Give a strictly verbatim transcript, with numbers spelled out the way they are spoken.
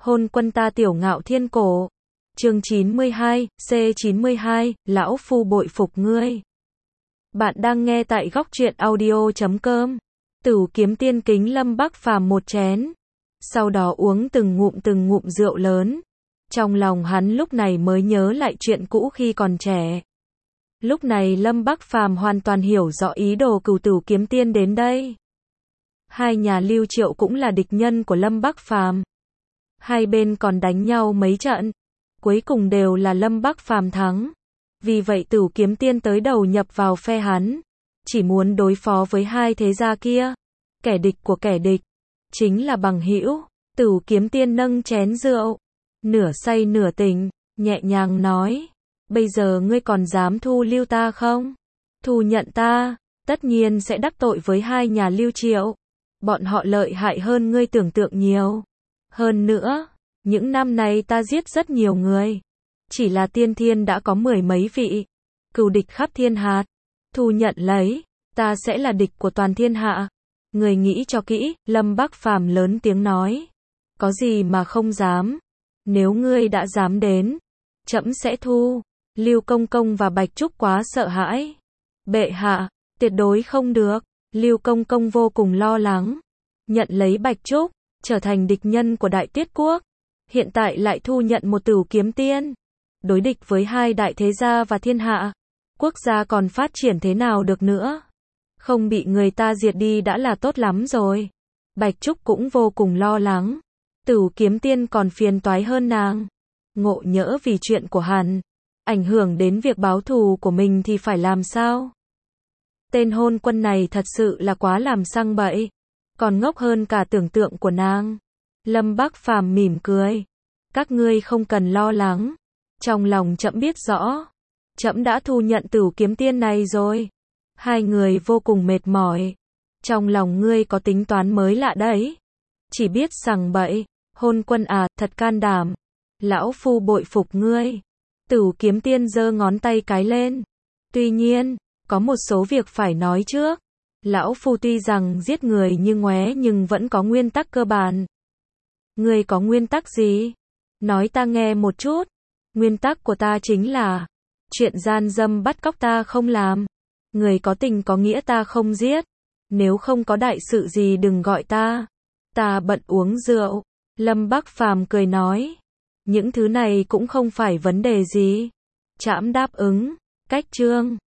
Hôn quân ta tiểu ngạo thiên cổ. Chương chín mươi hai, C chín mươi hai, lão phu bội phục ngươi. Bạn đang nghe tại góc truyện audio chấm com. Tửu kiếm tiên kính Lâm Bắc Phàm một chén. Sau đó uống từng ngụm từng ngụm rượu lớn. Trong lòng hắn lúc này mới nhớ lại chuyện cũ khi còn trẻ. Lúc này Lâm Bắc Phàm hoàn toàn hiểu rõ ý đồ cửu tửu kiếm tiên đến đây. Hai nhà Lưu Triệu cũng là địch nhân của Lâm Bắc Phàm. Hai bên còn đánh nhau mấy trận, cuối cùng đều là Lâm Bắc Phàm thắng. Vì vậy Tửu kiếm tiên tới đầu nhập vào phe hắn, chỉ muốn đối phó với hai thế gia kia, kẻ địch của kẻ địch, chính là bằng hữu. Tửu kiếm tiên nâng chén rượu, nửa say nửa tỉnh, nhẹ nhàng nói, bây giờ ngươi còn dám thu lưu ta không? Thu nhận ta, tất nhiên sẽ đắc tội với hai nhà Lưu Triệu. Bọn họ lợi hại hơn ngươi tưởng tượng nhiều. Hơn nữa, những năm này ta giết rất nhiều người. Chỉ là tiên thiên đã có mười mấy vị. Cừu địch khắp thiên hạ. Thu nhận lấy, ta sẽ là địch của toàn thiên hạ. Người nghĩ cho kỹ, Lâm Bắc Phàm lớn tiếng nói. Có gì mà không dám. Nếu ngươi đã dám đến, trẫm sẽ thu. Lưu Công Công và Bạch Trúc quá sợ hãi. Bệ hạ, tuyệt đối không được. Lưu Công Công vô cùng lo lắng. Nhận lấy Bạch Trúc, trở thành địch nhân của Đại Tuyết Quốc. Hiện tại lại thu nhận một Tửu kiếm tiên. Đối địch với hai đại thế gia và thiên hạ. Quốc gia còn phát triển thế nào được nữa. Không bị người ta diệt đi đã là tốt lắm rồi. Bạch Trúc cũng vô cùng lo lắng. Tửu kiếm tiên còn phiền toái hơn nàng. Ngộ nhỡ vì chuyện của hắn, ảnh hưởng đến việc báo thù của mình thì phải làm sao? Tên hôn quân này thật sự là quá làm sằng bậy. Còn ngốc hơn cả tưởng tượng của nàng. Lâm Bắc Phàm mỉm cười. Các ngươi không cần lo lắng. Trong lòng trẫm biết rõ. Trẫm đã thu nhận Tửu kiếm tiên này rồi. Hai người vô cùng mệt mỏi. Trong lòng ngươi có tính toán mới lạ đấy. Chỉ biết sằng bậy. Hôn quân à, thật can đảm. Lão phu bội phục ngươi. Tửu kiếm tiên giơ ngón tay cái lên. Tuy nhiên, có một số việc phải nói trước. Lão phu tuy rằng giết người như ngoé nhưng vẫn có nguyên tắc cơ bản. Ngươi có nguyên tắc gì? Nói ta nghe một chút. Nguyên tắc của ta chính là, chuyện gian dâm bắt cóc ta không làm. Người có tình có nghĩa ta không giết. Nếu không có đại sự gì đừng gọi ta. Ta bận uống rượu. Lâm Bắc Phàm cười nói. Những thứ này cũng không phải vấn đề gì. Trẫm đáp ứng. Cách chương.